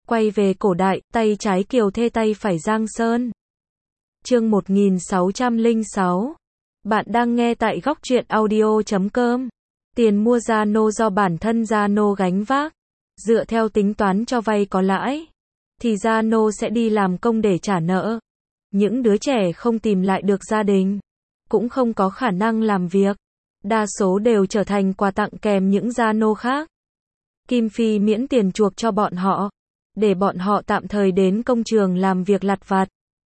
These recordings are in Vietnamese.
Quay về cổ đại, tay trái Kiều Thê tay phải Giang Sơn. Chương 1606. Bạn đang nghe tại góc truyện audio.com. Tiền mua Zalo do bản thân Zalo gánh vác. Dựa theo tính toán cho vay có lãi, thì Zalo sẽ đi làm công để trả nợ. Những đứa trẻ không tìm lại được gia đình, cũng không có khả năng làm việc, đa số đều trở thành quà tặng kèm những Zalo khác. Kim Phi miễn tiền chuộc cho bọn họ, để bọn họ tạm thời đến công trường làm việc lặt vặt,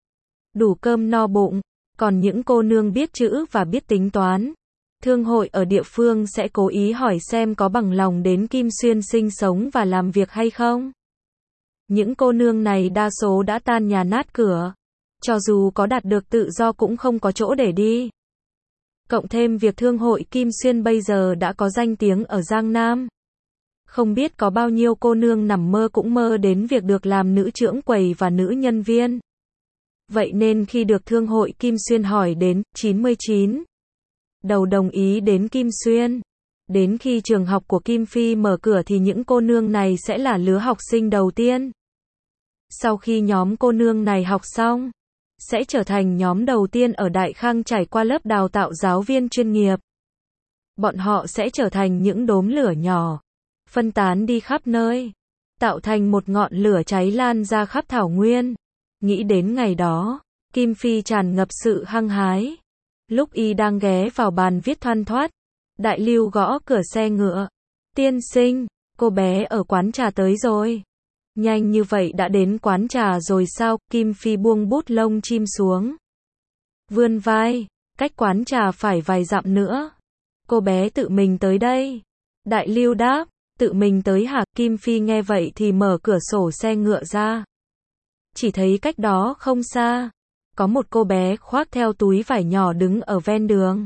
đủ cơm no bụng. Còn những cô nương biết chữ và biết tính toán, thương hội ở địa phương sẽ cố ý hỏi xem có bằng lòng đến Kim Xuyên sinh sống và làm việc hay không. Những cô nương này đa số đã tan nhà nát cửa, cho dù có đạt được tự do cũng không có chỗ để đi. Cộng thêm việc thương hội Kim Xuyên bây giờ đã có danh tiếng ở Giang Nam. Không biết có bao nhiêu cô nương nằm mơ cũng mơ đến việc được làm nữ trưởng quầy và nữ nhân viên. Vậy nên khi được thương hội Kim Xuyên hỏi đến, 99 đầu đồng ý đến Kim Xuyên. Đến khi trường học của Kim Phi mở cửa thì những cô nương này sẽ là lứa học sinh đầu tiên. Sau khi nhóm cô nương này học xong, sẽ trở thành nhóm đầu tiên ở Đại Khang trải qua lớp đào tạo giáo viên chuyên nghiệp. Bọn họ sẽ trở thành những đốm lửa nhỏ, phân tán đi khắp nơi, tạo thành một ngọn lửa cháy lan ra khắp thảo nguyên. Nghĩ đến ngày đó, Kim Phi tràn ngập sự hăng hái. Lúc y đang ghé vào bàn viết thoăn thoắt, Đại Lưu gõ cửa xe ngựa. Tiên sinh, cô bé ở quán trà tới rồi. Nhanh như vậy đã đến quán trà rồi sao? Kim Phi buông bút lông chim xuống, vươn vai, cách quán trà phải vài dặm nữa. Cô bé tự mình tới đây. Đại Lưu đáp, tự mình tới hả? Kim Phi nghe vậy thì mở cửa sổ xe ngựa ra. Chỉ thấy cách đó không xa, có một cô bé khoác theo túi vải nhỏ đứng ở ven đường,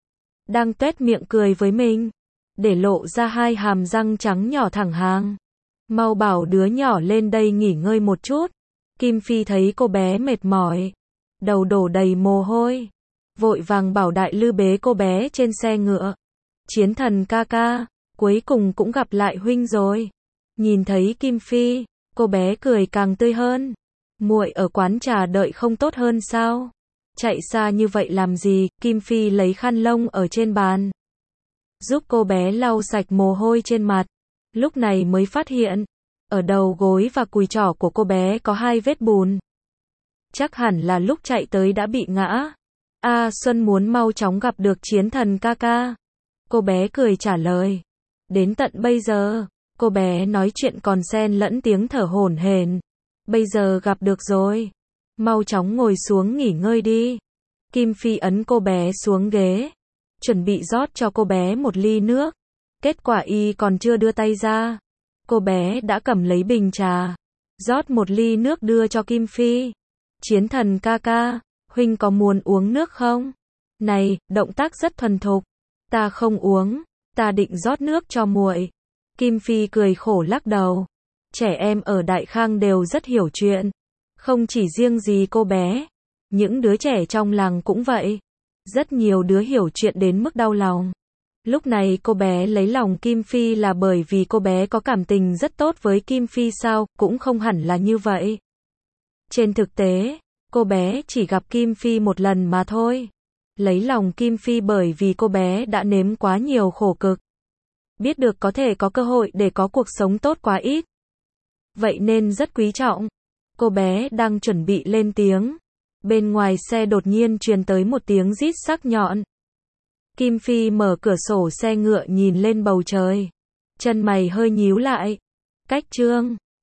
đang tuét miệng cười với mình, để lộ ra hai hàm răng trắng nhỏ thẳng hàng. Mau bảo đứa nhỏ lên đây nghỉ ngơi một chút. Kim Phi thấy cô bé mệt mỏi, đầu đổ đầy mồ hôi, vội vàng bảo Đại Lư bế cô bé trên xe ngựa. Chiến Thần ca ca, cuối cùng cũng gặp lại huynh rồi. Nhìn thấy Kim Phi, cô bé cười càng tươi hơn. Muội ở quán trà đợi không tốt hơn sao? Chạy xa như vậy làm gì? Kim Phi lấy khăn lông ở trên bàn, giúp cô bé lau sạch mồ hôi trên mặt. Lúc này mới phát hiện, ở đầu gối và cùi trỏ của cô bé có hai vết bùn. Chắc hẳn là lúc chạy tới đã bị ngã. Xuân muốn mau chóng gặp được Chiến Thần ca ca. Cô bé cười trả lời. Đến tận bây giờ, cô bé nói chuyện còn xen lẫn tiếng thở hổn hển. Bây giờ gặp được rồi, mau chóng ngồi xuống nghỉ ngơi đi. Kim Phi ấn cô bé xuống ghế, chuẩn bị rót cho cô bé một ly nước. Kết quả y còn chưa đưa tay ra, cô bé đã cầm lấy bình trà, rót một ly nước đưa cho Kim Phi. Chiến Thần ca ca, huynh có muốn uống nước không? Này, động tác rất thuần thục. Ta không uống, ta định rót nước cho muội. Kim Phi cười khổ lắc đầu. Trẻ em ở Đại Khang đều rất hiểu chuyện, không chỉ riêng gì cô bé, những đứa trẻ trong làng cũng vậy. Rất nhiều đứa hiểu chuyện đến mức đau lòng. Lúc này cô bé lấy lòng Kim Phi là bởi vì cô bé có cảm tình rất tốt với Kim Phi sao? Cũng không hẳn là như vậy. Trên thực tế, cô bé chỉ gặp Kim Phi một lần mà thôi. Lấy lòng Kim Phi bởi vì cô bé đã nếm quá nhiều khổ cực, biết được có thể có cơ hội để có cuộc sống tốt quá ít, vậy nên rất quý trọng. Cô bé đang chuẩn bị lên tiếng, bên ngoài xe đột nhiên truyền tới một tiếng rít sắc nhọn. Kim Phi mở cửa sổ xe ngựa nhìn lên bầu trời, chân mày hơi nhíu lại. Cách chương